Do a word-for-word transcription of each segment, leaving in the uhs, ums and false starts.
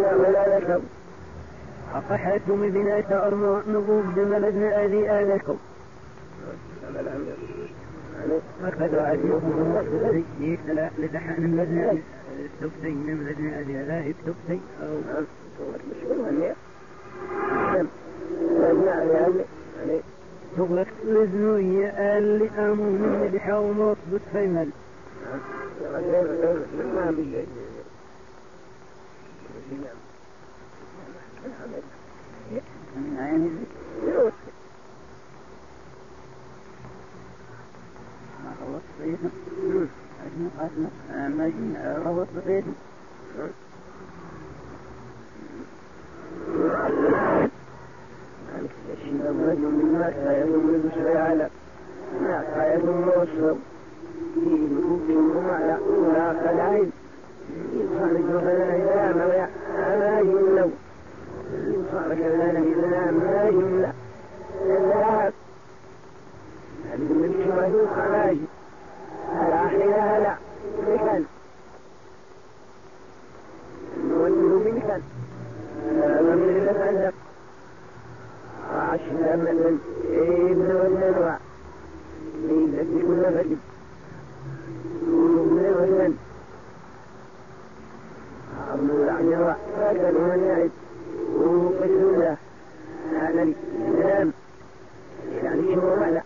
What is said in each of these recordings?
ولا لكم أقحتم بنات أرمى نقوب دملدن أذي آلكم فقد رأيكم الذي يتلع لدحان المدن التبتين من مدن أذي لا التبتين أو تغلق لزنوية اللي أمون من بحاوم وصبت فيمل يعني ما خلص فيهم أجمع قاتنا ما جينا روض فيهم يشيل الرجل من مكة يدوم بشري على مكة يدوم وصف فيه نفوكهم على أولى قلعين يصارك لنا إذا ما يملو يصارك لنا إذا ما يملو الذهب هذه من شوه الخلاج الأحياء لا بكل نوجه بكل ومن الأسلق وعشنا من ابن والنوع ليلة كل فجر ومن والنوع عبد العنوى فكر ونعد وقسم الله على الإسلام يعني شو معنى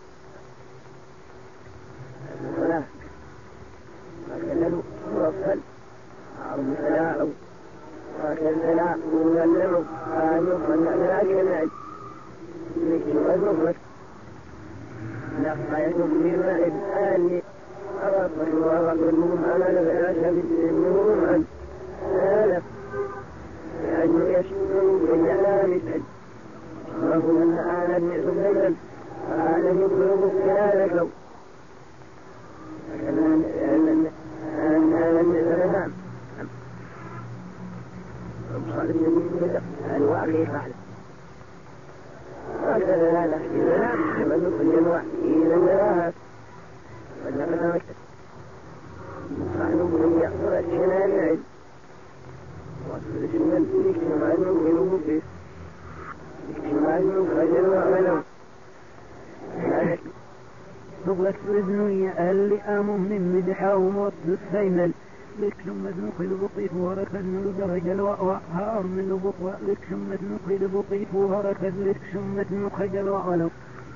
الصلاة وكذلك وصل عرض سلاء وكذلك سلاء ومغلم قالوا فلنعد كنعد لكي وزنفك نقايتهم بما إبقاني أرطل وأرطلهم أمل بأشهر السنهم أن آلف لأنه يشكروا بالإعلام سعد وهم أن آل النعس بيضا فآل يقلب خلالكم فكذا أن آل النعس نفهم وبصالح النبي الواقع فعلا وكذا لا نحكي لنا فمن كل الوحي إلى النراس فلقد مكت صحنوا من يأخذ الشنان العلم وصل الشمال يكتم عنه وينه فيه يكتم عنه خجل وعلو تغلق بذنوية اللي آمه من مدحا وموصل السيمل لكشم مدنقل بطيف وركد من درجة الوأوى هار من بطوة لكشم مدنقل بطيف وركد لكشم مدنقل الوأولو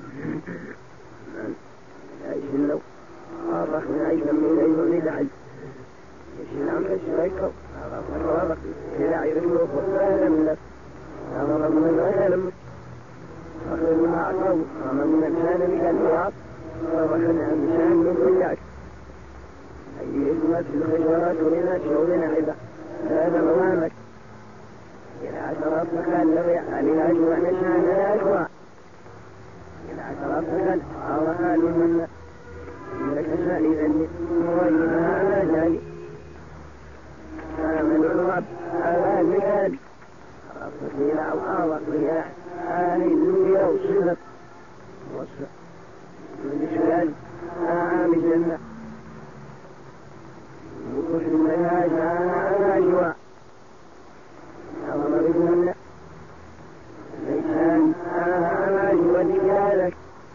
عيش اللو أرخ من عيش من عيش لدعي يشيل عمك الشريكة أرخ الرابق يدعي رجله فقال من لك أمر من الغسل أخذ من أعطاه أمر من الشان بك المعاط فرخنا عن شان من كل عك أي إذمت في الخجرات ولنا شعورنا عبا هذا موامك إلى عشرات مكان لو يحالي أجوع نشان لا أجوع إلى عشرات مكان أرها لمن لك شالي ذني موينها على جالي آمن الرب على المكان ربك إلى أوقاوك بها آلي الدنيا وصفت وصفت من شلال آم الجنة وكفر منها جاء أجواء أمر بنا ليسان آم أجواء لكلالك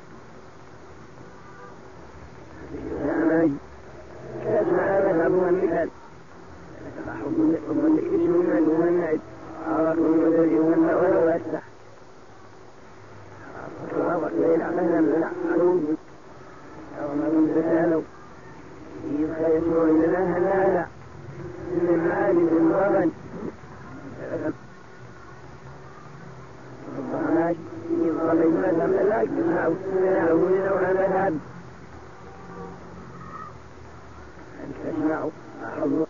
آم كاسمع مذهبها المثال حب الاسم من النعد عرف المدري ولو أستح عرفت ليلة مثلا لعلوم أو من تسالوا يبقى يسمع لله لا لا من معالم الغبن ربما يبقى بينما لم لا يجمع وسنعه لو أنا ذهب أن تسمعوا أحضر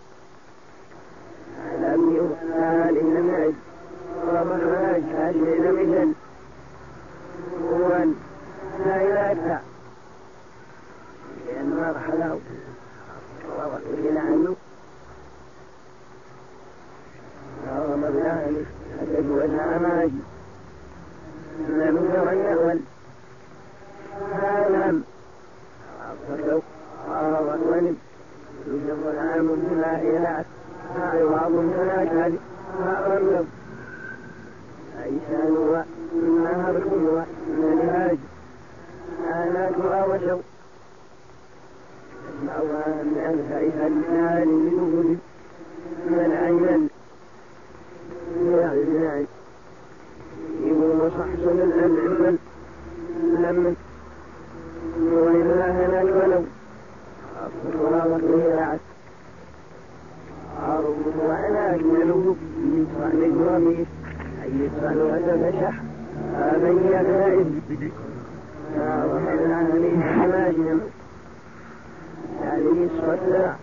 لم يؤمن إن معد ومخرج هذه مثل هو لا إله لأن ما رحله وإلى عنه وهو مبلغ أجد أنها أماجي لم يرى الأول هالم فلو أرى ولم يجب العام بما إله عوض هناك أرنب عيسان ونهركم ونهاج آناك وأوشوا أسمعوا من أنفائها النار لنبذ من عينا يعني يقول صحصن الألعب لمن وإلا هناك ولو أفضل وطيرات عرض وعناك نلوب يطرع لقراميس أي يطرع وتفشح آمن يغائب وحنا لي حماجنا يعني يسفر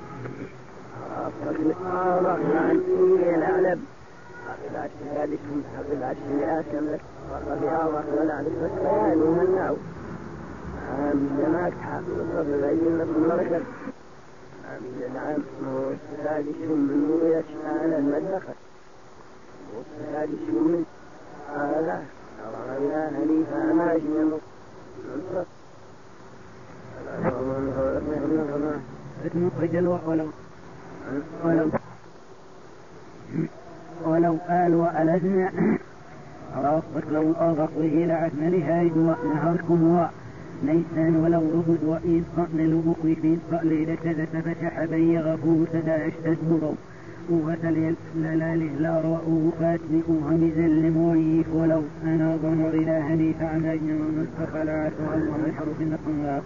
أفضل أفضل عني الأعلم أقل عشر ثالثهم أقل عشر آسم لك وقضي الله ولا عرفت كيانه النعو آمين جماعك حافظ الصبر العجل في المركز آمين العام والثالثهم من نورية على المدخل والثالثهم من آله أرى الله لي فأماجنا نصر مخرج ولو ولو ولو قال وألدنا رافق لو أغط به لعثنا لهايد ونهركم وليسان ولو رفض وإذ قأن لبقي في القأل لكذا فتح بي غفور تداعش تدبروا وفتل للاله لا رأوه فاتنئوا همزا لمعيف ولو أنا ظهر إلهني فعماجنا ومستقى العاشر الله الحرف نقم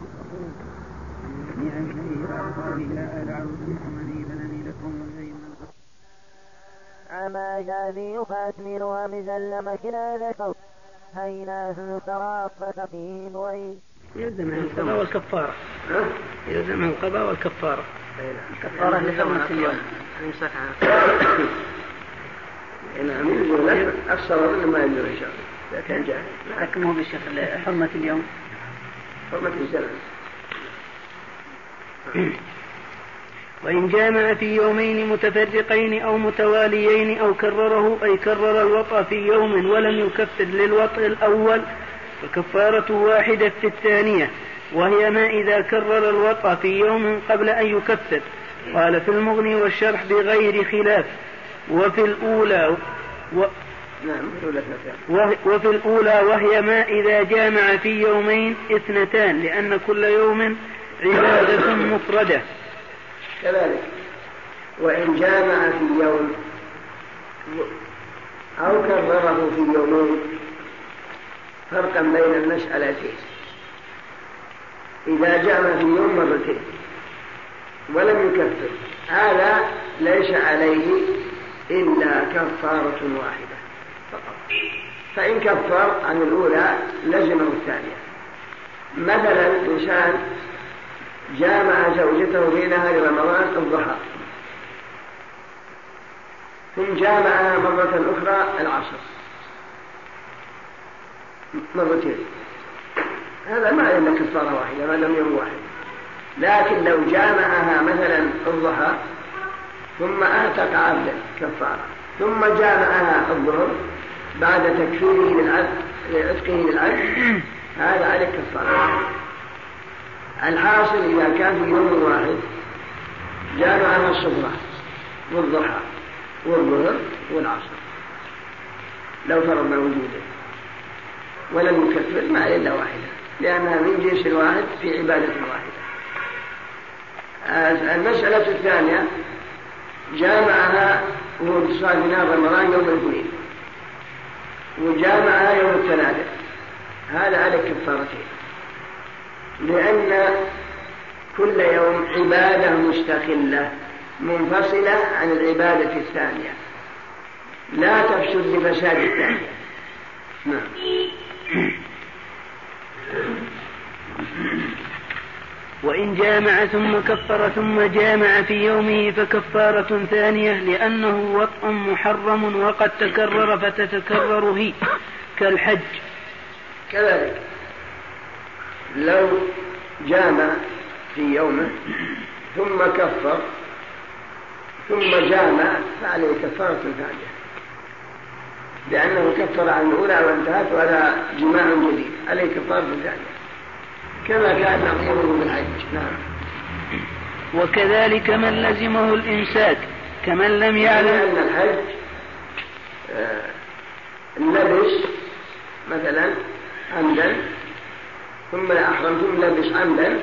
عما جاذي يفاتمر ومزلم كلا ذكر هيناه ترافق فيه وعيد يلزم القضاء والكفارة يلزم القضاء والكفارة الكفارة لحرمة اليوم يمسك عنها نعم يجوز أكثر من ما يجوز إن شاء الله إذا كان جاهل لكن مو بالشيخ حرمة اليوم حرمة الزمن. وإن جامع في يومين متفرقين أو متواليين أو كرره أي كرر الوطأ في يوم ولم يكفر للوطء الأول فكفارة واحدة في الثانية وهي ما إذا كرر الوطأ في يوم قبل أن يكفر. قال في المغني والشرح بغير خلاف. وفي الأولى و وفي الأولى وهي ما إذا جامع في يومين اثنتان لأن كل يوم عبادة مفردة. كذلك وإن جامع في يوم أو كرره في يومين فرقا بين المسألتين. إذا جامع في يوم مرتين ولم يكفر هذا ليس عليه إلا كفارة واحدة فقط. فإن كفر عن الأولى لزمه الثانية. مثلا إنسان جامع زوجته في نهار رمضان الضحى ثم جامعها مرة أخرى العصر مرتين هذا ما إلا كفارة واحدة ما لم يكن واحد. لكن لو جامعها مثلا الضحى ثم أعتق عبدا كفارة ثم جامعها الظهر بعد تكفيره للعبد لعتقه للعبد هذا عليه كفارة. الحاصل إذا كان في يوم واحد جامعها الصبح والضحى والظهر والعصر لو فرضنا وجوده ولم يكفر ما إلا واحدة لأنها من جنس الواحد في عبادة واحدة. المسألة الثانية جامعها وهو صار في نهار رمضان يوم الاثنين وجامعها يوم الثلاثاء هذا على كفارتين لأن كل يوم عبادة مستقلة منفصلة عن العبادة الثانية لا تفسد لفساد الثانية. نعم. وإن جامع ثم كفر ثم جامع في يومه فكفارة ثانية لأنه وطء محرم وقد تكرر فتتكرر هي كالحج. كذلك لو جامع في يومه ثم كفر ثم جامع فعليه كفارة ثانية لأنه كفر عن الأولى وانتهت ولا جماع جديد عليه كفارة ثانية كما كان نظيره بالحج. نعم. وكذلك من لزمه الإمساك كمن لم يعلم أن الحج لبس مثلا عمدا ثم أحرمتم لبس عمدا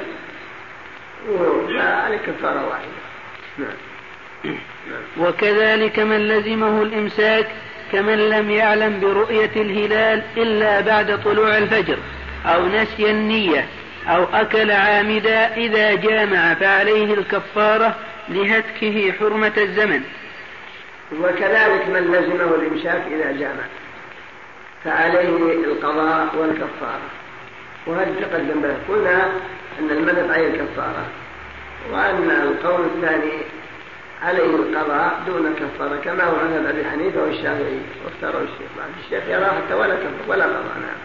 وعلى كفارة واحدة. نعم. وكذلك من لزمه الإمساك كمن لم يعلم برؤية الهلال إلا بعد طلوع الفجر أو نسي النية أو أكل عامدا إذا جامع فعليه الكفارة لهتكه حرمة الزمن. وكذلك من لزمه الإمساك إذا جامع فعليه القضاء والكفارة. وهذا تقدم به قلنا أن المنع عليه الكفارة وأن القول الثاني عليه القضاء دون الكفارة كما هو عند أبي حنيفة والشافعي واختاروا الشيخ. بعد الشيخ يرى حتى ولا كفارة ولا قضاء. نعم.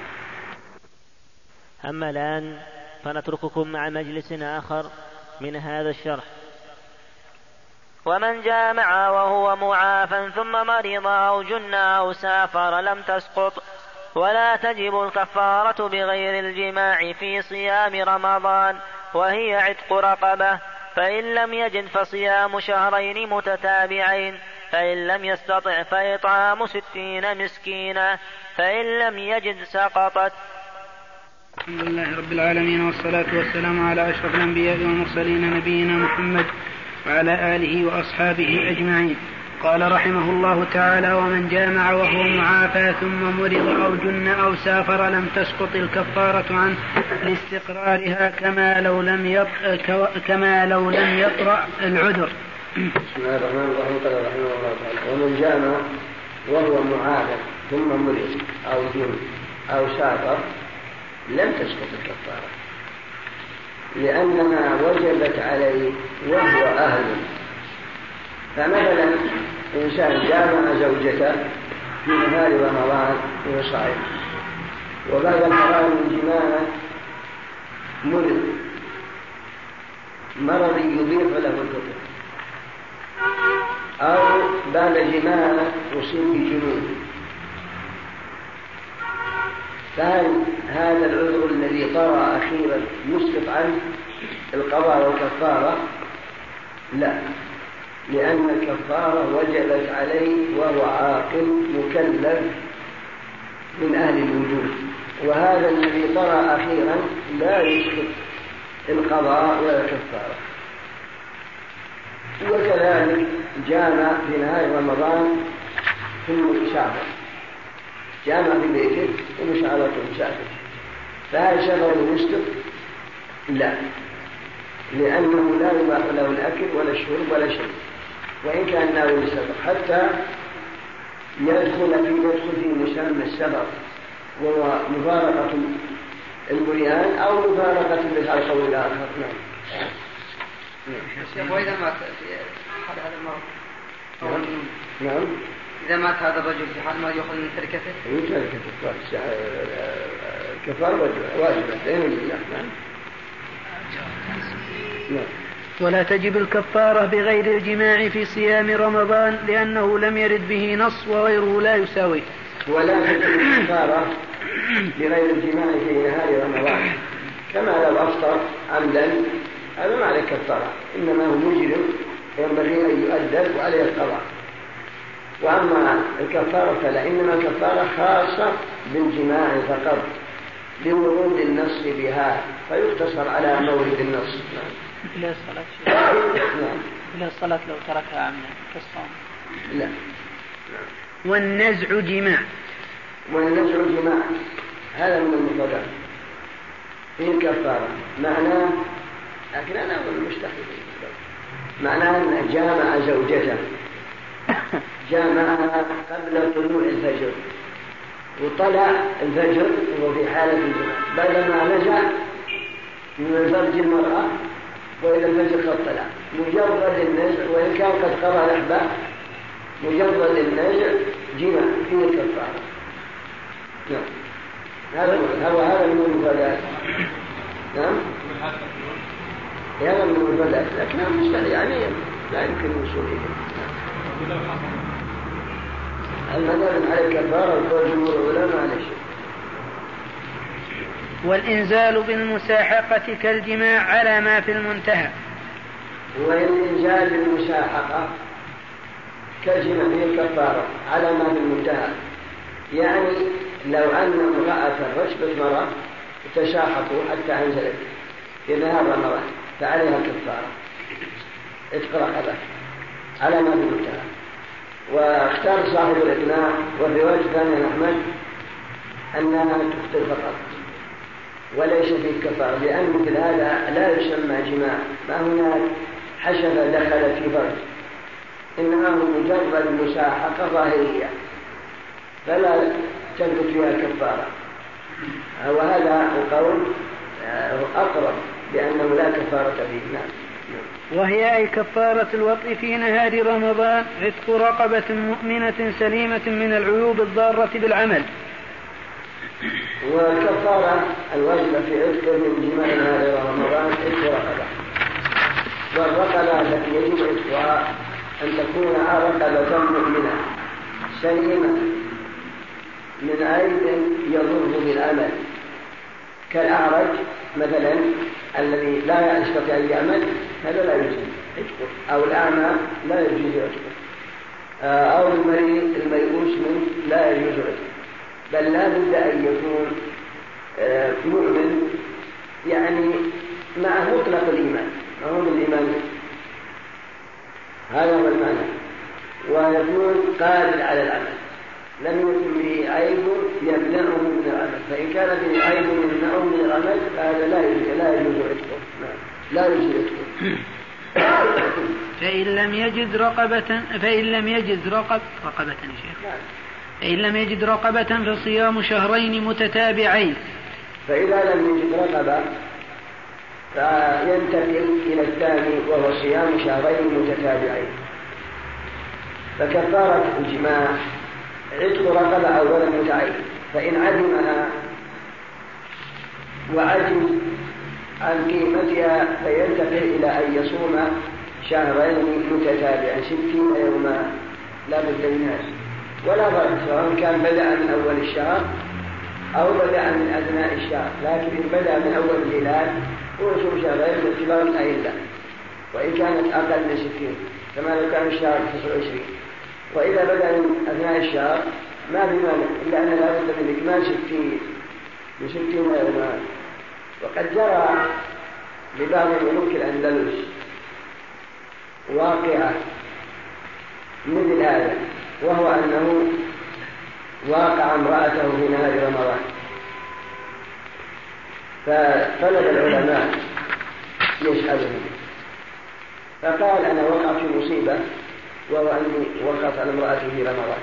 أما الآن فنترككم مع مجلس آخر من هذا الشرح. ومن جامع وهو معافى ثم مرض أو جن أو سافر لم تسقط ولا تجب الكفارة بغير الجماع في صيام رمضان وهي عتق رقبة، فإن لم يجد فصيام شهرين متتابعين، فإن لم يستطع فإطعام ستين مسكينا، فإن لم يجد سقطت. الحمد لله رب العالمين والصلاة والسلام على أشرف الأنبياء والمرسلين نبينا محمد وعلى آله وأصحابه أجمعين. قال رحمه الله تعالى: ومن جامع وهو معافى ثم مرض أو جن أو سافر لم تسقط الكفارة عنه لاستقرارها كما لو لم يطرأ كما لو لم يطرأ العذر. بسم الله الرحمن الرحيم. قال رحمه الله تعالى: ومن جامع وهو معافى ثم مرض أو جن أو سافر لم تسقط الكفارة لأنها وجبت عليه وهو أهل. فمثلا إنسان جامع زوجته في نهار رمضان وهو صائم وبعد الفراغ من جماعه مرض مرض يضيف له الفطر أو بعد جماعه يصيب بجنون، فهل هذا العذر الذي طرأ أخيرا يسقط عنه القضاء والكفارة؟ لا، لأن الكفارة وجبت عليه وهو عاقل مكلف من أهل الوجود، وهذا الذي طرأ أخيرا لا يسقط القضاء ولا الكفارة. وكذلك جامع في نهاية رمضان ثم سافر، جامع في بيته ومشعرته مسافر، فهل سفر يسقط؟ لا، لأنه لا يباح له الأكل ولا الشرب ولا شيء، وإن كان ناوي السفر حتى يدخل في يدخل في مسمى السفر وهو مفارقة البنيان أو مفارقة بالحلقة الآخر. نعم. نعم. وإذا مات في حال هذا المرض؟ نعم. إذا مات هذا الرجل في حال ما يأخذ من تركته؟ من تركته كفارة واجبة. نعم. نعم. ولا تجب الكفارة بغير الجماع في صيام رمضان لأنه لم يرد به نص وغيره لا يساوي. ولا تجب الكفارة بغير الجماع في نهار رمضان كما لو أفطر عمدا، هذا ما عليه كفارة، إنما هو مجرم ينبغي أن يؤدب وعليه القضاء. وأما الكفارة فلا، إنما الكفارة خاصة بالجماع فقط لورود النص بها، فيقتصر على مورد النص. إلى الصلاة إلى الصلاة لو تركها عمدا كالصوم. لا. والنزع جماع. والنزع جماع هذا من المفردات فيه الكفارة، معناه لكن أنا أقول المستحيل، معناه أن جامع زوجته جامعها قبل طلوع الفجر وطلع الفجر وهو في حالة الجماع، بعدما نزع من فرج المرأة وإذا الفجر قد طلع، مجرد النزع وإن كان قد قضى الأحباب مجرد النزع جماع فيه الكفارة. نعم. هذا هو هذا من المفردات. نعم. هذا من المفردات لكنها مستحيل يعني لا يمكن الوصول إليه. المذهب على الكفارة وقول جمهور العلماء على شيء. والإنزال بالمساحقة كالجماع على ما في المنتهى. والإنزال بالمساحقة كالجماع هي الكفارة على ما في المنتهى، يعني لو أن امرأة رشبت مرة تشاحطوا حتى أنزلت في نهار رمضان فعليها كفارة عتق رقبة على ما ذكرتها. واختار صاحب الإقناع والرواية الثانية عن أحمد أنها تفطر فقط وليس في كفارة، لأن مثل هذا لا يسمى جماع، ما هناك حشفة دخلت في فرج، إنها مجرد مساحقة ظاهرية فلا تثبت فيها كفارة. وهذا القول أقرب لأنه لا كفارة فيه. نعم. وهي أي كفارة الوطء في نهار رمضان عتق رقبة مؤمنة سليمة من العيوب الضارة بالعمل. والكفارة الواجبة في عتق من جماع نهار رمضان عتق رقبة، والرقبة التي يجب عتقها أن تكون رقبة مؤمنة سليمة من عيب يضر بالعمل، كالأعرج مثلا الذي لا يستطيع أن يعمل هذا لا يجوز عتقه، أو الأعمى لا يجوز عتقه، أو المريض الميؤوس منه لا يجوز عتقه، بل لا بد أن يكون مؤمن يعني مع مطلق الإيمان، ما هو الإيمان هذا هو المعنى، ويكون قادر على العمل، لم يكن به عيب يمنعه من العمل، فإن كان به عيب يمنعه من العمل فهذا لا يجوز لا يجوز عتقه، لا يجوز عتقه. فإن لم يجد رقبة فإن لم يجد رقب رقبة يا شيخ فإن لم يجد رقبة فصيام شهرين متتابعين. فإذا لم يجد رقبة فينتقل إلى الثاني وهو صيام شهرين متتابعين. فكفارة الجماع عتق رقبة أولا متعين، فإن عدمها وعجز عن قيمتها فينتقل إلى أن يصوم شهرين متتابعين ستين يوما لا بد منها، ولا فرق سواء كان بدأ من أول الشهر أو بدأ من أثناء الشهر، لكن إن بدأ من أول الهلال هو يصوم شهرين باعتبار الأهلة، وإن كانت أقل من ستين كما لو كان الشهر تسعة وعشرين. وإذا بدأ من أثناء الشهر ما في مانع إلا أن لا بد من إكمال ستين من ستين يوما. وقد جرى لبعض ملوك الأندلس واقعة مثل هذا، وهو أنه واقع امرأته في نهار رمضان، فطلب العلماء يسألهم، فقال أنا وقع في مصيبة وهو أني وقعت على امرأتي في رمضان،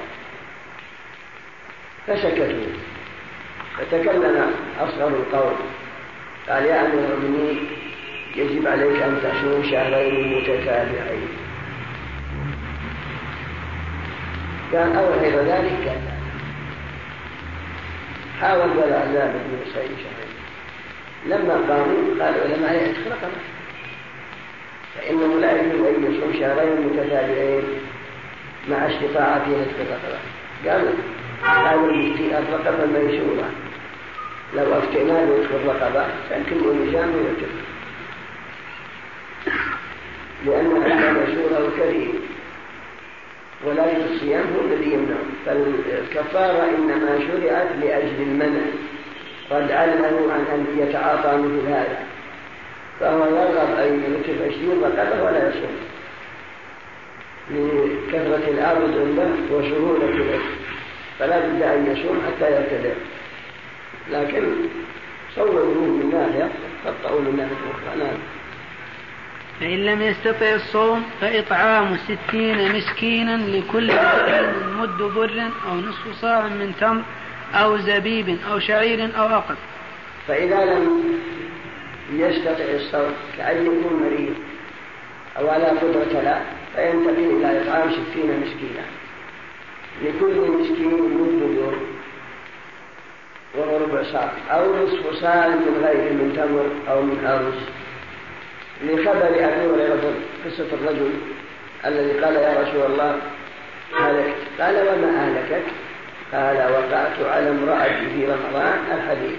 فسكتوا، فتكلم أصغر القوم قال يا أمير المؤمنين يجب عليك أن تصوم شهرين متتابعين. كان أول غير ذلك كان حاول ولا عذاب ابن سعيد شهرين، لما قاموا قال العلماء يعتق رقبة، فإنه لا يجب أن يصوم شهرين متتابعين مع استطاعته عتق رقبة. قالوا قالوا الرقبة الميسورة لو أفتئنا بعتق الرقبة كان كل النظام يعتق، لأن العتق ميسورة كريم، ولكن الصيام هو الذي يمنع، فالكفارة إنما شرعت لأجل المنع، قد علمه عن أن يتعاطى مثل هذا، فهو يرغب أن يترك عشرين رقبة ولا يصوم لكثرة العرض عنده وسهولة العتق، فلا بد أن يصوم حتى يرتدع. لكن صوروا من ناحية خطأوا من ناحية أخرى. فإن لم يستطع الصوم فإطعام ستين مسكينا لكل مسكين مد بر أو نصف صاع من تمر أو زبيب أو شعير أو أقل. فإذا لم يستطع الصوم كأن يكون مريض أو على قدرة لا فينتقل إلى إطعام ستين مسكينا لكل مسكين مد بر وهو ربع صاع أو نصف صاع من غير من تمر أو من أرز، لخبر أبي هريرة قصة الرجل الذي قال يا رسول الله هلكت، قال وما أهلكك؟ قال وقعت على امرأتي في رمضان الحديث.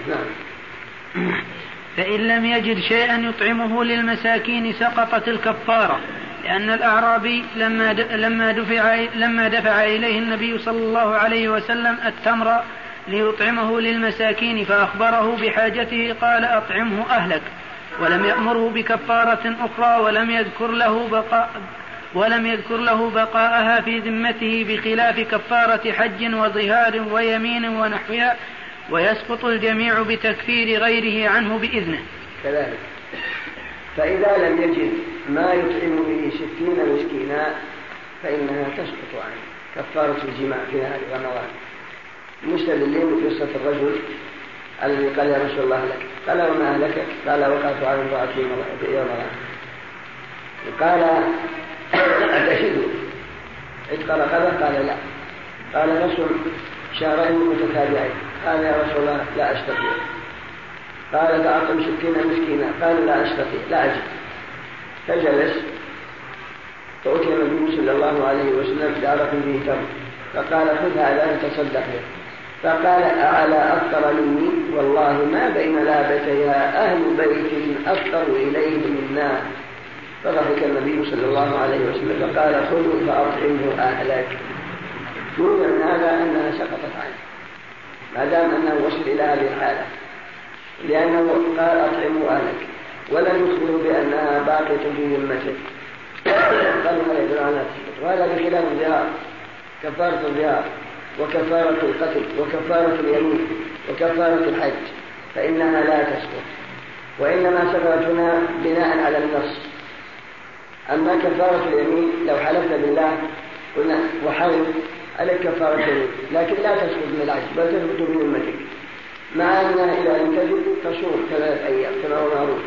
نعم. فإن لم يجد شيئا يطعمه للمساكين سقطت الكفارة، لأن الأعرابي لما لما دفع لما دفع إليه النبي صلى الله عليه وسلم التمر ليطعمه للمساكين فأخبره بحاجته قال أطعمه أهلك، ولم يأمره بكفارة أخرى، ولم يذكر له بقاء ولم يذكر له بقاءها في ذمته بخلاف كفارة حج وظهار ويمين ونحوها، ويسقط الجميع بتكفير غيره عنه بإذنه. كذلك فإذا لم يجد ما يطعم به ستين مسكينا فإنها تسقط عنه كفارة الجماع في نهار رمضان. مستدلين بقصة الرجل الذي قال يا رسول الله لك، قال وما أهلكك؟ قال وقعت على امرأتي يوم رمضان. قال أتشهد عتق رقبة؟ قال لا. قال نصم شهرين متتابعين؟ قال يا رسول الله لا أستطيع. قال فأطعم ستين مسكينا؟ قال لا أستطيع لا أجد. فجلس فأتي النبي صلى الله عليه وسلم بعرق به تمر فقال خذ هذا تصدق به. فقال أعلى أفطر مني؟ والله ما بين لابتيها أهل بيت أفطر إليه منا. فضحك النبي صلى الله عليه وسلم فقال خذوا فأطعمه أهلك. يقول من هذا أنها سقطت عنه ما دام أنه وصل إلى هذه الحالة، لأنه قال أطعمه أهلك ولم يخبر بأنها باقية في ذمته. وهذا بخلاف الظهار، كفارة الظهار وكفارة القتل وكفارة اليمين وكفارة الحج فإنها لا تسقط، وإنما سقطت هنا بناء على النص. أما كفارة اليمين لو حلفت بالله قلنا وحلف عليك كفارة اليمين، لكن لا تسقط من العجز بل تثبت بذمتك، مع أنها إذا لم تجد تصوم ثلاثة أيام كما هو معروف.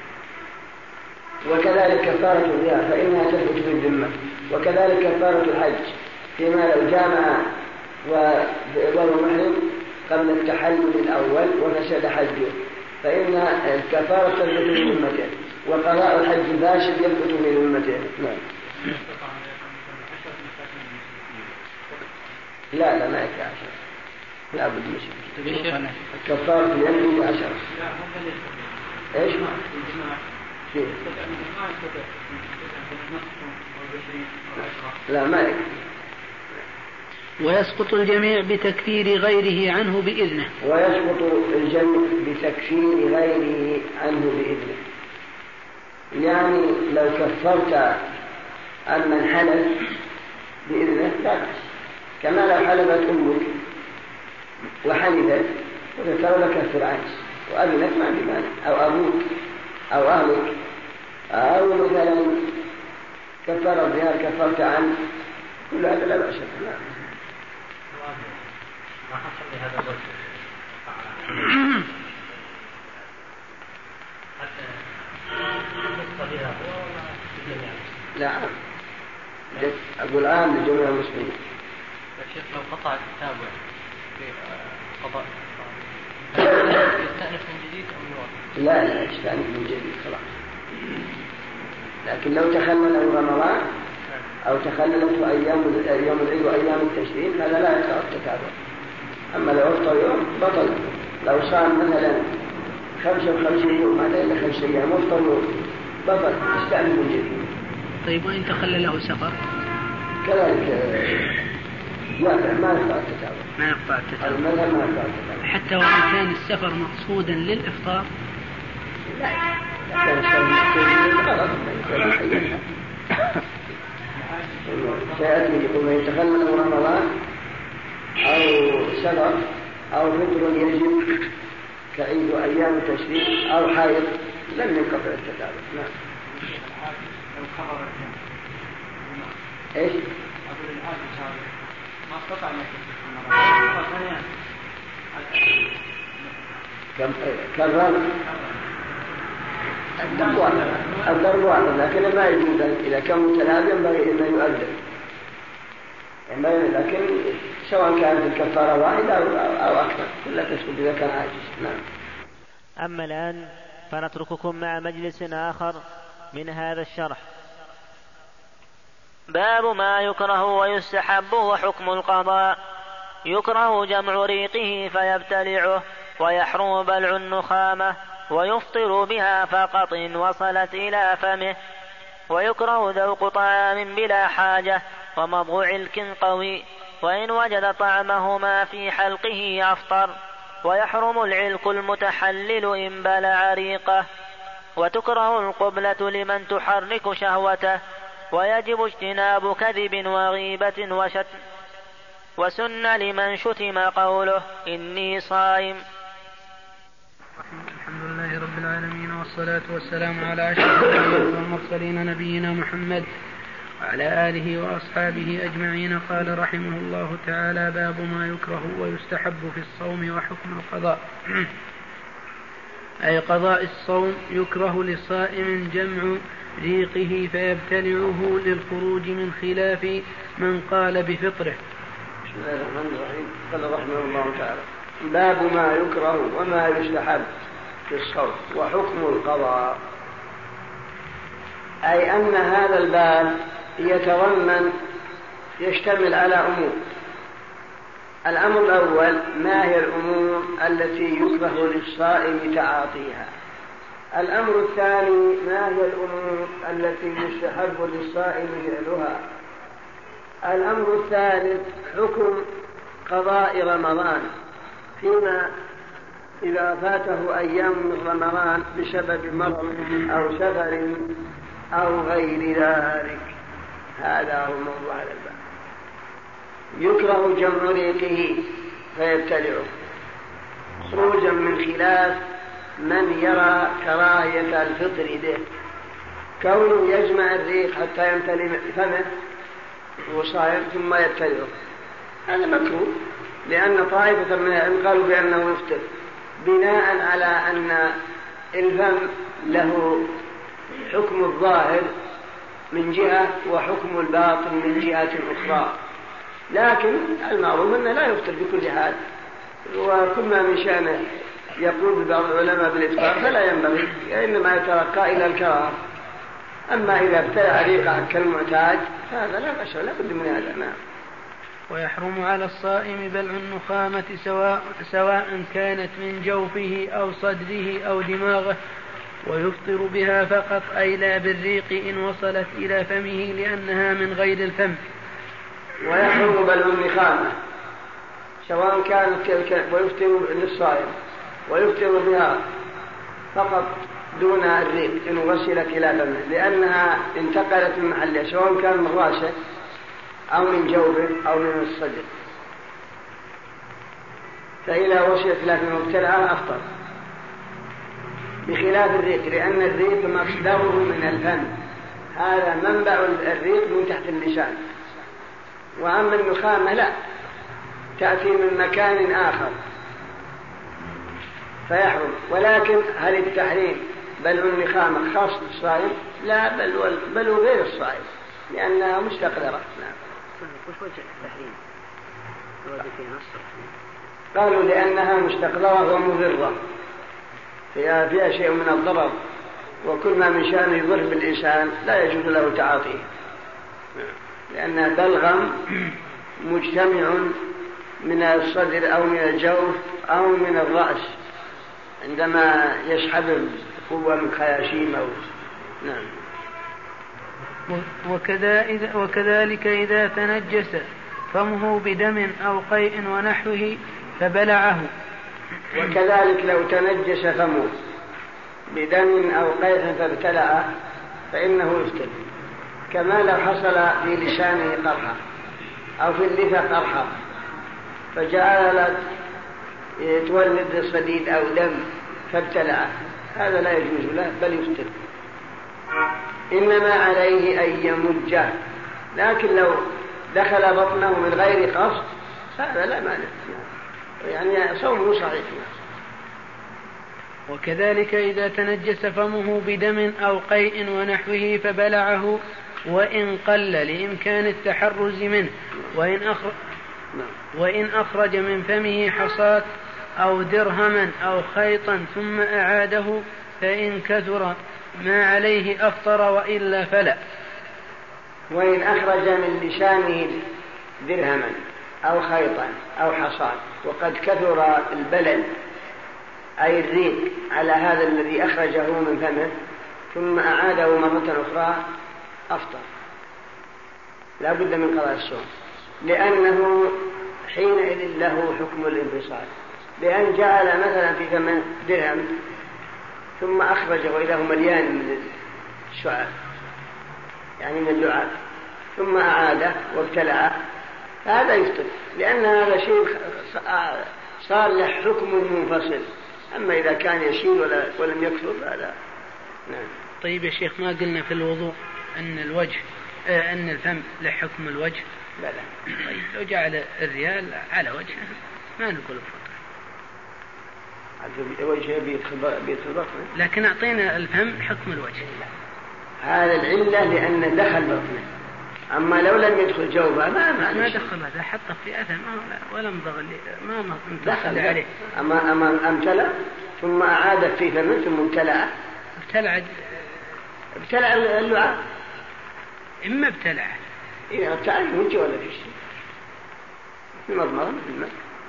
وكذلك كفارة الظهار فإنها تثبت بالذمة، وكذلك كفارة الحج فيما لو جامع وهو محرم قبل التحلل الأول وفسد حجه فإن الكفارة تثبت بذمته، وقضاء الحج فاسد يثبت بذمته. نعم. لا لا ما يكفي عشرة، لا بد مش الكفارة اليمين عشرة. ايش؟ لا ما يكفي. ويسقط الجميع بتكفير غيره عنه بإذنه. ويسقط الجميع بتكفير غيره عنه بإذنه، يعني لو كفرت عن من حلف بإذنه لا بأس، كما لو حلفت أمك وحلفت وذكر لك كفر عنك وأذنك ما بمانع، أو أبوك أو أهلك، أو مثلا كفر الظهار كفرت عنه، كل هذا لا بأس. ما حصل لهذا الرجل حتى يستطيع لا أقول عام لجميع المسلمين. الشيخ لو قطع التتابع في قضاء يستأنف من جديد أو يواصل؟ لا لا يستأنف من جديد خلاص، لكن لو تخلل رمضان أو تخللت أيام يوم العيد وأيام التشريق هذا لا يقطع التتابع. أما لو أفطر يوم بطل، لو صام مثلا خمسة وخمسين يوم هذا إلا خمسة أيام أفطر يوم بطل يستأنف من جديد. طيب وإن تخلله سفر؟ كذلك لا ما يقطع التتابع. ما يقطع التتابع. المذهب ما يقطع التتابع. حتى وإن كان السفر مقصودا للإفطار؟ لا كان السفر مقصودا للغرض سيأتي يقول من يتخلل رمضان أو سفر أو فطر يجب كعيد أيام التشريق أو حائض لم ينقطع التتابع. نعم. ايش؟ أقول الآن ما استطاع أن كرر الضرب واحد الضرب واحد، لكن ما يجوز إذا كان متلابا ينبغي أن يؤدب، لكن سواء كانت الكفارة واحدة أو أكثر كلها تسقط إذا كان عاجز. نعم. أما الآن فنترككم مع مجلس آخر من هذا الشرح. باب ما يكره ويستحب وحكم القضاء. يكره جمع ريقه فيبتلعه، ويحرم بلع النخامة، ويفطر بها فقط وصلت إلى فمه. ويكره ذوق طعام بلا حاجة ومضغ علك قوي، وإن وجد طعمهما في حلقه أفطر. ويحرم العلك المتحلل إن بلع ريقه. وتكره القبلة لمن تحرك شهوته. ويجب اجتناب كذب وغيبة وشتم. وسن لمن شتم قوله إني صائم. الحمد لله رب العالمين، والصلاة والسلام على أشرف الأنبياء والمرسلين نبينا محمد وعلى آله وأصحابه أجمعين. قال رحمه الله تعالى: باب ما يكره ويستحب في الصوم وحكم القضاء. أي قضاء الصوم يكره للصائم جمع ريقه فيبتلعه للخروج من خلاف من قال بفطره. بسم الله الرحمن الرحيم. قال رحمه الله تعالى: باب ما يكره وما يستحب في الصوم وحكم القضاء. أي أن هذا الباب يتضمن يشتمل على أمور. الأمر الأول: ما هي الأمور التي يكره للصائم تعاطيها. الأمر الثاني: ما هي الأمور التي يستحب للصائم فعلها. الأمر الثالث: حكم قضاء رمضان فيما إذا فاته أيام من رمضان بسبب مرض أو سفر أو غير ذلك. هذا هو موضوع الباب. يكره جمع ريقه فيبتلعه خروجا من خلاف من يرى كراهية الفطر به، كونه يجمع الريق حتى يمتلئ فمه وصائم ثم يبتلعه، هذا مكروه، لأن طائفة من العلم قالوا بأنه يفطر بناء على أن الفم له حكم الظاهر من جهة وحكم الباطن من جهة أخرى، لكن المعروف أنه لا يفطر بكل حال، وكل ما من شأنه يقول بعض العلماء بالإفطار فلا ينبغي، إنما يترقى إلى الكراهة. أما إذا ابتلع ريقه كالمعتاد فهذا لا بأس، لا بد من هذا. نعم. ويحرم على الصائم بلع النخامة سواء, سواء كانت من جوفه أو صدره أو دماغه، ويفطر بها فقط، أي لا بالريق إن وصلت إلى فمه لأنها من غير الفم. ويحرم بلع النخامة سواء كانت كالك... ويفطر للصائم ويفطر بها فقط دون الريق إن وصلت إلى فمه، لأنها انتقلت من محلها سواء كان من راسه أو من جوفه أو من الصدر، فإذا وصلت إلى فمه ابتلعها أفطر، بخلاف الريق لأن الريق مصدره من الفم، هذا منبع الريق من تحت اللسان. وأما النخامة لا، تأتي من مكان آخر فيحرم. ولكن هل التحريم بل النخامة خاص بالصائم؟ لا، بل بل غير الصائم لأنها مستقدرة. نعم. وش وجه التحريم؟ قالوا لأنها مستقدرة ومضرة، فيها, فيها شيء من الضرر، وكل ما من شأنه يضر بالإنسان لا يجوز له تعاطيه، لأنها بلغم مجتمع من الصدر أو من الجوف أو من الرأس عندما يسحب قوة من خياشيم أو نعم. وكذلك إذا تنجس فمه بدم أو قيء ونحوه فبلعه. وكذلك لو تنجس فمه بدم أو قيء فابتلعه فإنه يفطر، كما لو حصل في لسانه قرحة أو في اللثة قرحة فجعلت تولد صديد أو دم فابتلعه، هذا لا يجوز له بل يفطر. إنما عليه أن يمجه، لكن لو دخل بطنه من غير قصد هذا لا مانع، يعني صومه صحيح. وكذلك إذا تنجس فمه بدم أو قيء ونحوه فبلعه وإن قل لإمكان التحرز منه، وإن أخرج, وإن أخرج من فمه حصاة أو درهما أو خيطا ثم أعاده فإن كثر ما عليه أفطر وإلا فلا. وإن أخرج من لسانه درهما أو خيطا أو حصاة وقد كثر البلل أي الريق على هذا الذي أخرجه من فمه ثم أعاده مرة أخرى أفطر، لا بد من قضاء الصوم، لأنه حينئذ له حكم الانفصال، بأن جعل مثلا في ثمن درهم ثم أخرجه وإذا هو مليان من الشعاب يعني من اللعاب ثم أعاده وابتلعه، هذا يفطر، لأن هذا شيء صار له حكم منفصل. أما إذا كان يشيل ولا ولم يكثر فهذا نعم. طيب يا شيخ، ما قلنا في الوضوء أن الوجه آه أن الفم له حكم الوجه؟ لا لا. طيب لو جعل الريال على وجهه ما نقول فطر، وجهه بيدخل بطنه، لكن أعطينا الفم حكم الوجه. هذا العلة لأن دخل بطنه، أما لو لم يدخل جوفه ما ما, ما دخل، هذا حطه في أثم ولا مضغل ما دخل عليه. أما أما امتلأ ثم أعاد في فمه ثم امتلأ ابتلع ابتلع اللعاب، إما ابتلع إذا ابتلع يموت ولا في شيء المضمضة بالماء.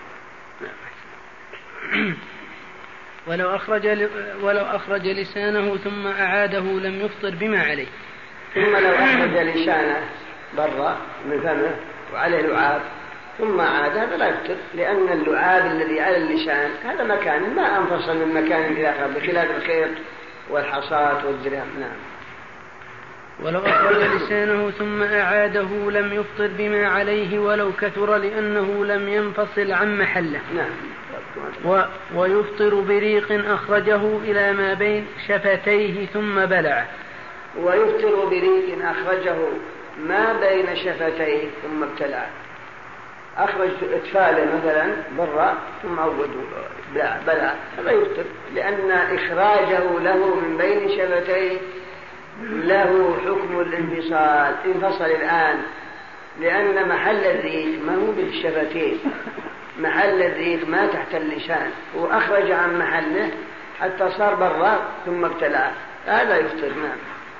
ولو أخرج ولو أخرج لسانه ثم أعاده لم يفطر بما عليه. ثم لو أخرج لسانه برا من فمه وعليه لعاب ثم عاد هذا لا يفطر، لأن اللعاب الذي على اللسان هذا مكان ما أنفصل من مكان إلى آخر، بخلاف الخيط والحصاة والدرهم. نعم. ولو أخرج لسانه ثم أعاده لم يفطر بما عليه ولو كثر، لأنه لم ينفصل عن محله. نعم. و ويفطر بريق أخرجه إلى ما بين شفتيه ثم بلعه. ويفطر بريق أخرجه ما بين شفتيه ثم ابتلعه، أخرج أطفاله مثلا برا ثم عودوا بلع، هذا يفطر، لأن إخراجه له من بين شفتيه له حكم الانفصال، انفصل الآن، لأن محل الريق ما هو بالشفتين، محل الريق ما تحت اللسان، وأخرج عن محله حتى صار برا ثم ابتلعه، هذا يفطر. نعم.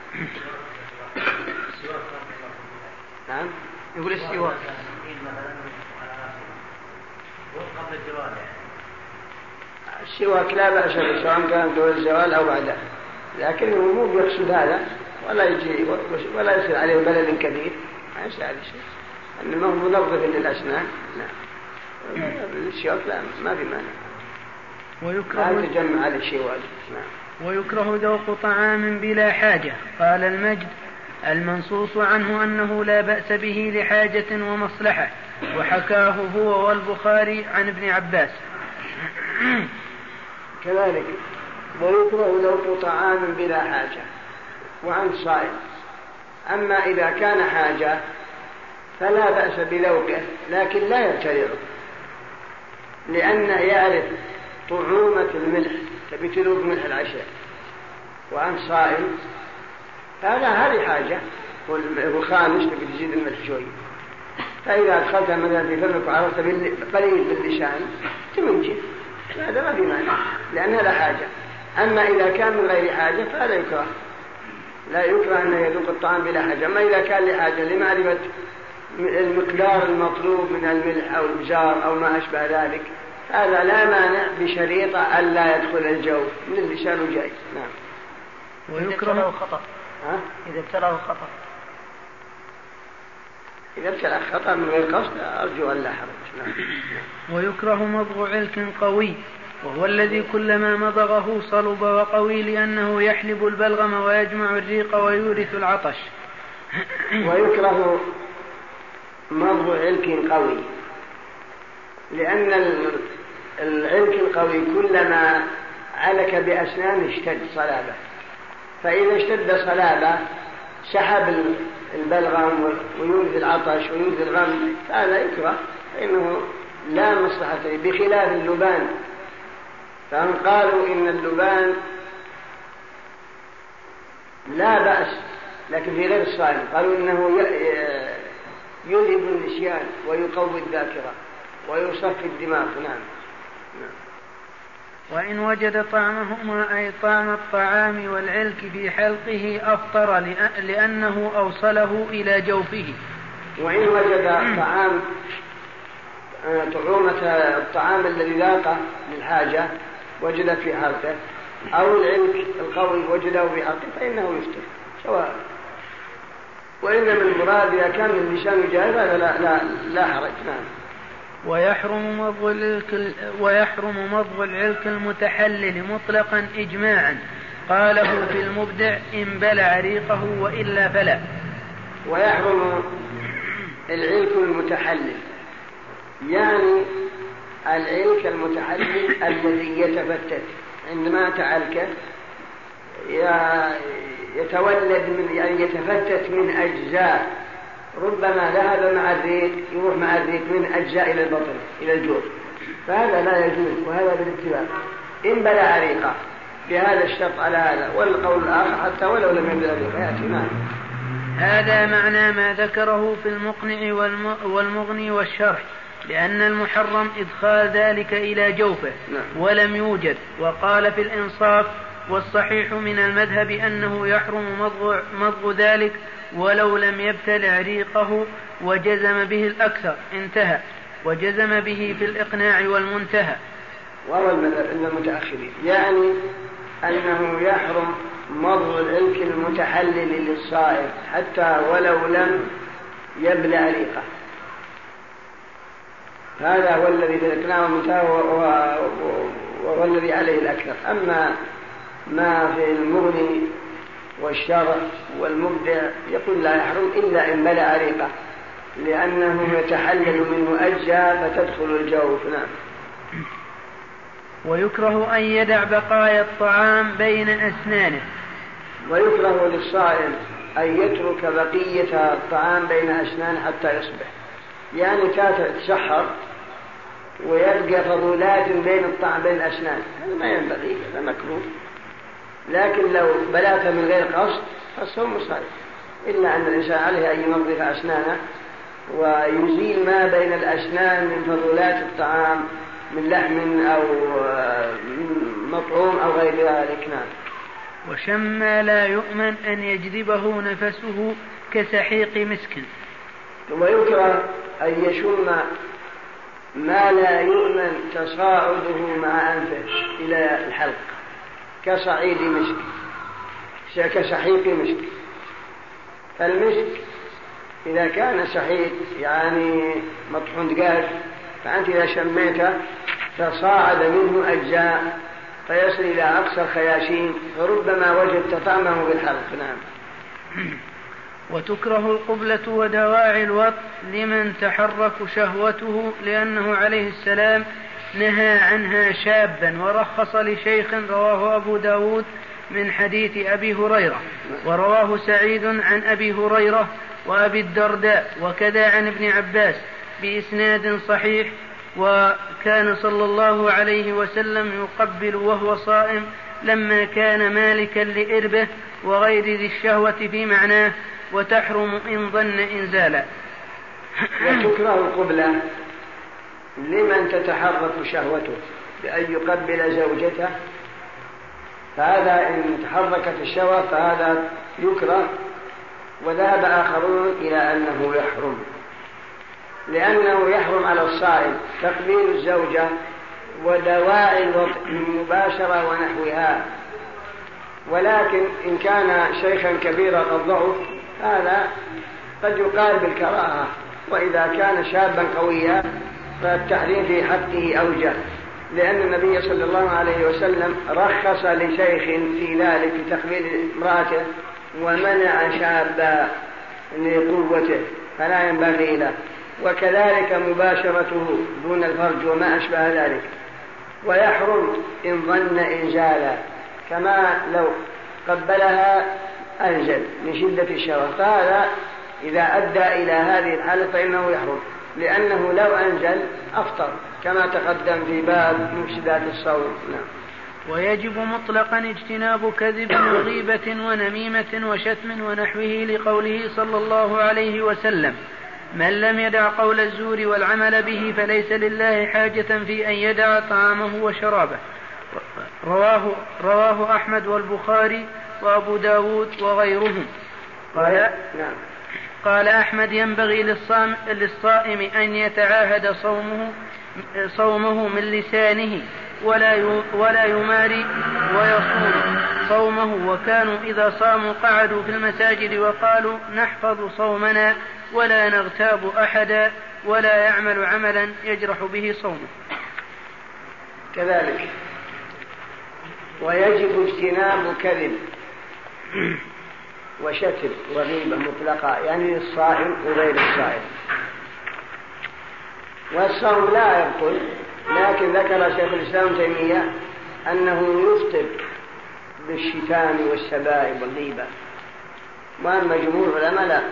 نعم. يقول السواك السواك لا بأس به سواء كان دون الزوال أو بعده، لكنه مو بيقصد هذا ولا يجي ولا يصير عليه بلل كبير، ما يصير عليه شيء، أنه منظف للأسنان. نعم. السواك لا ما في مانع، ويكره يتجمع على الشيء واجب. نعم. ويكره ذوق طعام بلا حاجة. قال المجد: المنصوص عنه أنه لا بأس به لحاجة ومصلحة، وحكاه هو والبخاري عن ابن عباس. كذلك ويكره ذوق طعام بلا حاجة وعن صائم. أما إذا كان حاجة فلا بأس بذوقه، لكن لا يبتلعه، لأن يعرف طعومة الملح، تبي تذوق ملح العشاء، وعن صائم هذا هذه حاجة، والخامس تبي تزيد الملح شوي، فإذا أدخلت مثلا في فمك وعرفت قليل باللسان تمنجه، هذا ما في معنى، لأن هذا حاجة. أما إذا كان من غير حاجة فهذا يكره، لا يكره أن يذوق الطعام بلا حاجة. أما إذا كان لحاجة لمعرفة المقدار المطلوب من الملح أو البزار أو ما أشبه ذلك، هذا لا مانع بشريطة ألا يدخل الجوف من اللسان جاي. نعم. ويكره خطأ. ها؟ إذا ابتلعه خطأ إذا ابتلع خطأ من غير قصد أرجو أن لا حرج. نعم. ويكره مضغ علك قوي، وهو الذي كلما مضغه صلب وقوي، لأنه يحلب البلغم ويجمع الريق ويورث العطش. ويكره مضغ علك قوي، لأن العلك القوي كلما علك بأسنان اشتد صلابة، فإذا اشتد صلابة سحب البلغم ويورث العطش ويورث الغم، هذا يكره، فإنه لا مصلحة، بخلاف اللبان، فهم قالوا إن اللبان لا بأس، لكن في غير الصائم قالوا إنه يذهب النسيان ويقوي الذاكرة ويصفي الدماغ. نعم. وإن وجد طعمهما أي طعم الطعام والعلك في حلقه أفطر، لأنه أوصله إلى جوفه. وإن وجد طعام طعومة الطعام الذي ذاقه للحاجة وجد في حلقه، أو العلك القوي وجده في حلقه، فإنه يفطر سواء. وإنما المراد إذا كان اللسان جائز هذا لا, لا, لا حرج. نعم. ويحرم مضغ العلك ويحرم مضغ العلك المتحلل مطلقا إجماعا، قاله في المبدع إن بلع ريقه وإلا فلا. ويحرم العلك المتحلل يعني العلك المتحلل الذي يتفتت عندما تعلك يتولد من يعني يتفتت من أجزاء، ربما ذهب مع الريق يروح مع الريق من أجزاء إلى البطن إلى الجوف، فهذا لا يجوز، وهذا بالاتفاق إن بلع ريقه بهذا الشرط على هذا، والقول الآخر حتى ولو لم يبلع ريقه يأتي. نعم. هذا معنى ما ذكره في المقنع والمغني والشرح، لأن المحرم إدخال ذلك إلى جوفه ولم يوجد. وقال في الإنصاف والصحيح من المذهب أنه يحرم مضغ, مضغ ذلك ولو لم يبتلع ريقه، وجزم به الأكثر. انتهى. وجزم به في الإقناع والمنتهى. وهو المتأخرين يعني أنه يحرم مضغ العلك المتحلل للصائم حتى ولو لم يبلع ريقه، هذا هو الذي في الإقناع والمنتهى وهو الذي عليه الأكثر. أما ما في المغني والشرح والمبدع يقول لا يحرم إلا إن بلع ريقه، لأنه يتحلل منه أجزاء فتدخل الجوف. نعم. ويكره أن يدع بقايا الطعام بين أسنانه. ويكره للصائم أن يترك بقية الطعام بين أسنانه حتى يصبح، يعني تتسحر ويبقى فضولات بين الطعام بين الأسنان، هذا ما ينبغي، هذا مكروه. لكن لو بلعت من غير قصد فالصوم صحيح، إلا أن الإنسان عليه أن ينظف أسنانه ويزيل ما بين الأسنان من فضولات الطعام من لحم أو مطعوم أو غير ذلك. نعم. وشم لا يؤمن أن يجذبه نفسه كسحيق مسك. ويكره أن يشم ما لا يؤمن تصاعده مع أنفه إلى الحلق كصعيد مسك كسحيق مسك. فالمسك إذا كان سحيق يعني مطحون دقاق، فأنت إذا شميته تصاعد منه أجزاء فيصل إلى أقصى الخياشيم، فربما وجدت طعمه بالحلق. نعم. وتكره القبلة ودواعي الوط لمن تحرك شهوته، لأنه عليه السلام نهى عنها شابا، ورخص لشيخ رواه أبو داود من حديث أبي هريرة، ورواه سعيد عن أبي هريرة وأبي الدرداء وكذا عن ابن عباس بإسناد صحيح. وكان صلى الله عليه وسلم يقبل وهو صائم لما كان مالكا لإربه وغير ذي الشهوة في معناه، وتحرم إن ظن إنزالا. وتكره القبلة لمن تتحرك شهوته بأن يقبل زوجته، فهذا إن تحركت الشهوة فهذا يكره. وذهب آخرون إلى أنه يحرم، لأنه يحرم على الصائم تقبيل الزوجة ودواعي الوطء من مباشرة ونحوها. ولكن إن كان شيخا كبيرا قد ضعف هذا قد يقال بالكراهة، وإذا كان شابا قويا فالتحريم في حقه أوجه، لأن النبي صلى الله عليه وسلم رخص لشيخ في ذلك في تقبيل امرأته ومنع شابا لقوته فلا ينبغي له، وكذلك مباشرته دون الفرج وما أشبه ذلك. ويحرم إن ظن إنزالا، كما لو قبلها أنزل من شدة الشهوة، فهذا إذا أدى إلى هذه الحالة فإنه يحرم، لأنه لو أنزل أفطر كما تقدم في باب مفسدات الصوم. نعم. ويجب مطلقا اجتناب كذب وغيبة ونميمة وشتم ونحوه، لقوله صلى الله عليه وسلم: من لم يدع قول الزور والعمل به فليس لله حاجة في أن يدع طعامه وشرابه. رواه, رواه أحمد والبخاري وأبو داود وغيرهم. قال, قال أحمد: ينبغي للصائم أن يتعاهد صومه, صومه من لسانه ولا ولا يماري ويصوم صومه، وكانوا إذا صاموا قعدوا في المساجد وقالوا نحفظ صومنا ولا نغتاب أحدا ولا يعمل عملا يجرح به صومه. كذلك ويجب اجتناب كذب وشتم وغيبة مطلقة، يعني للصائم وغير الصائم. والصوم لا يبطل، لكن ذكر شيخ الإسلام تيمية أنه يفطر بالشتام والسبائب والغيبة، وأما جمهور العلماء لا،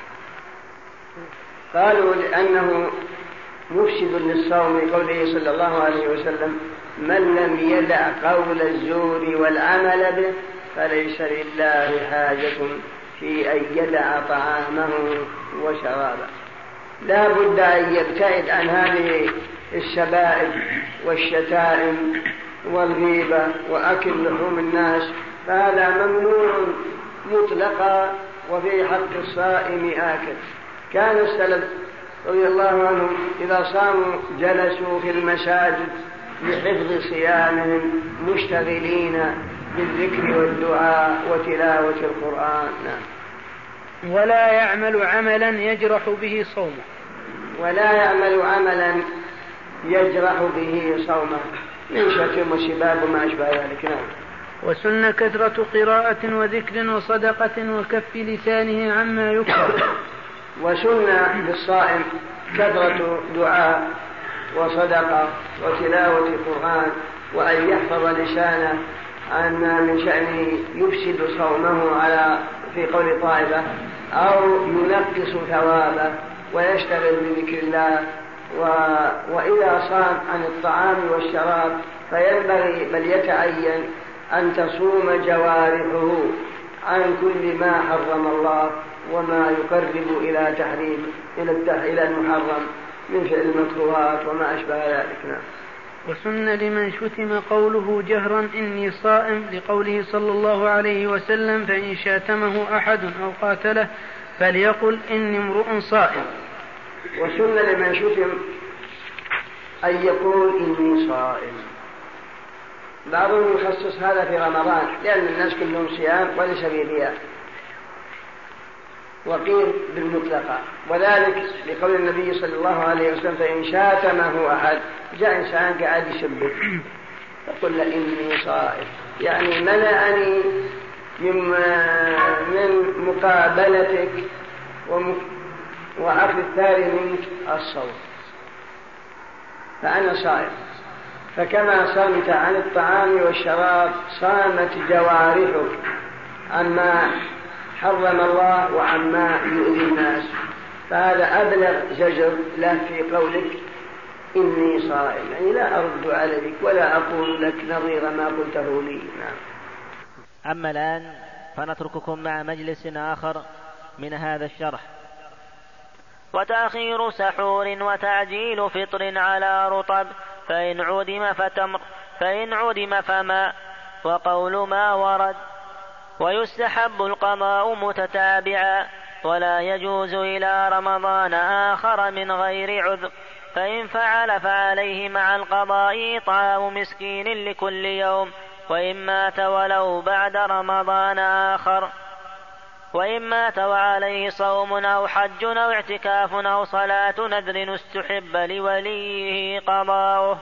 قالوا لأنه مفسد للصوم لقوله صلى الله عليه وسلم من لم يدع قول الزور والعمل به فليس لله حاجة في أن يدع طعامه وشرابه. لا بد أن يبتعد عن هذه السبائب والشتائم والغيبة وأكل لحوم الناس، فهذا ممنوع مطلقا، وفي حق الصائم آكل. كان السلف رضي الله عنهم إذا صاموا جلسوا في المساجد لحفظ صيامهم مشتغلين بالذكر والدعاء وتلاوة القرآن. ولا يعمل عملا يجرح به صومه. ولا يعمل عملا يجرح به صومه من شتم وسباب وما أشبه ذلك. نعم. وسن كثرة قراءة وذكر وصدقة وكف لسانه عما يكره. وسن للصائم كثرة دعاء وصدقة وتلاوة القرآن، وأن يحفظ لسانه أن من شأنه يفسد صومه على في قول طائفة أو ينقص ثوابه، ويشتغل بذكر الله. و... وإذا صام عن الطعام والشراب فينبغي بل يتعين أن تصوم جوارحه عن كل ما حرم الله وما يقرب إلى تحريم إلى, التح... إلى المحرم من فعل المكروهات وما أشبه ذلك. نعم. وسن لمن شتم قوله جهرا إني صائم، لقوله صلى الله عليه وسلم فإن شاتمه أحد أو قاتله فليقل إني امرؤ صائم. وسن لمن شتم أن يقول إني صائم. بعضهم يخصص هذا في رمضان لأن الناس كلهم صيام وليس في رياء، وقيل بالمطلقة، وذلك لقول النبي صلى الله عليه وسلم فإن شاتمه أحد، جاء إنسان قاعد يسبه فقل له إني صائم، يعني منعني من مقابلتك وأخذ الثاني منك الصوم، فأنا صائم. فكما صمت عن الطعام والشراب صامت جوارحك عما حرم الله وعما يؤذي الناس، فهذا أبلغ زجر له في قولك إني صائم، يعني لا أرد عليك ولا أقول لك نظير ما قلته لي. نعم. أما الآن فنترككم مع مجلس آخر من هذا الشرح. وتأخير سحور وتعجيل فطر على رطب، فإن عدم فتمر، فإن عدم فما، وقول ما ورد. ويستحب القضاء متتابعا، ولا يجوز إلى رمضان آخر من غير عذر، فإن فعل فعليه مع القضاء إطعام مسكين لكل يوم، وإن مات ولو بعد رمضان آخر، وإن مات وعليه صوم أو حج أو اعتكاف أو صلاة نذر استحب لوليه قضاؤه.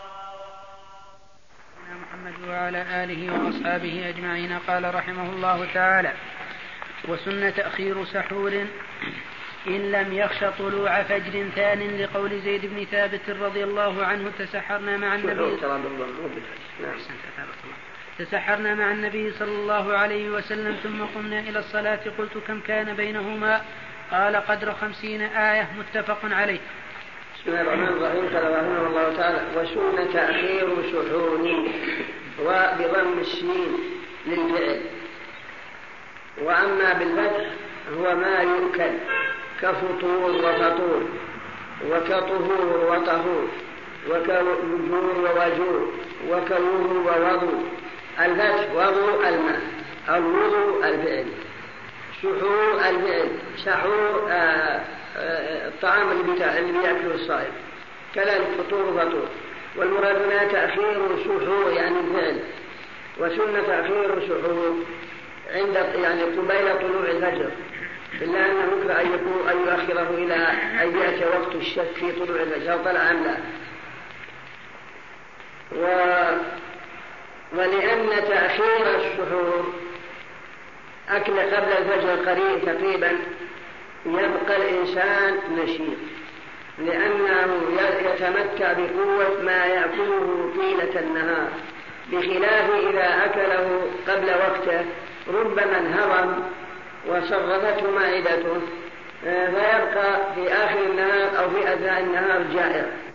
محمد وعلى آله وأصحابه أجمعين. قال رحمه الله تعالى: وسن تأخير سحور إن لم يخش طلوع فجر ثان، لقول زيد بن ثابت رضي الله عنه: تسحرنا مع النبي تسحرنا مع النبي صلى الله عليه وسلم ثم قمنا إلى الصلاة، قلت كم كان بينهما؟ قال قدر خمسين آية، متفق عليه. بسم الله الرحمن الرحيم. قال رحمه الله تعالى: وسن تأخير سحور، وبضم السين للفعل، وأما بالفتح هو ما يؤكل كفطور وفطور وكطهور وطهور وكوجور ووجور وكوضوء ووضوء. الفتح وضوء الماء، الوضوء الفعل، سحور الفعل، سحور آآ آآ الطعام اللي يأكله الصائم، كذلك فطور وفطور. والمراد هنا تأخير سحور يعني الفعل، وسنة تأخير السحور عند يعني قبيل طلوع الفجر، إلا أنه يمكن أن يكون أن يؤخره إلى أن يأتي وقت الشك في طلوع الفجر طلع أم لا. و... ولأن تأخير السحور أكل قبل الفجر قريب تقريبا يبقى الإنسان نشيط، لأنه يتمتع بقوة ما يأكله طيلة النهار، بخلاف إذا أكله قبل وقته ربما انهضم وصرفته معدته فيبقى في آخر النهار أو في أثناء النهار جائع.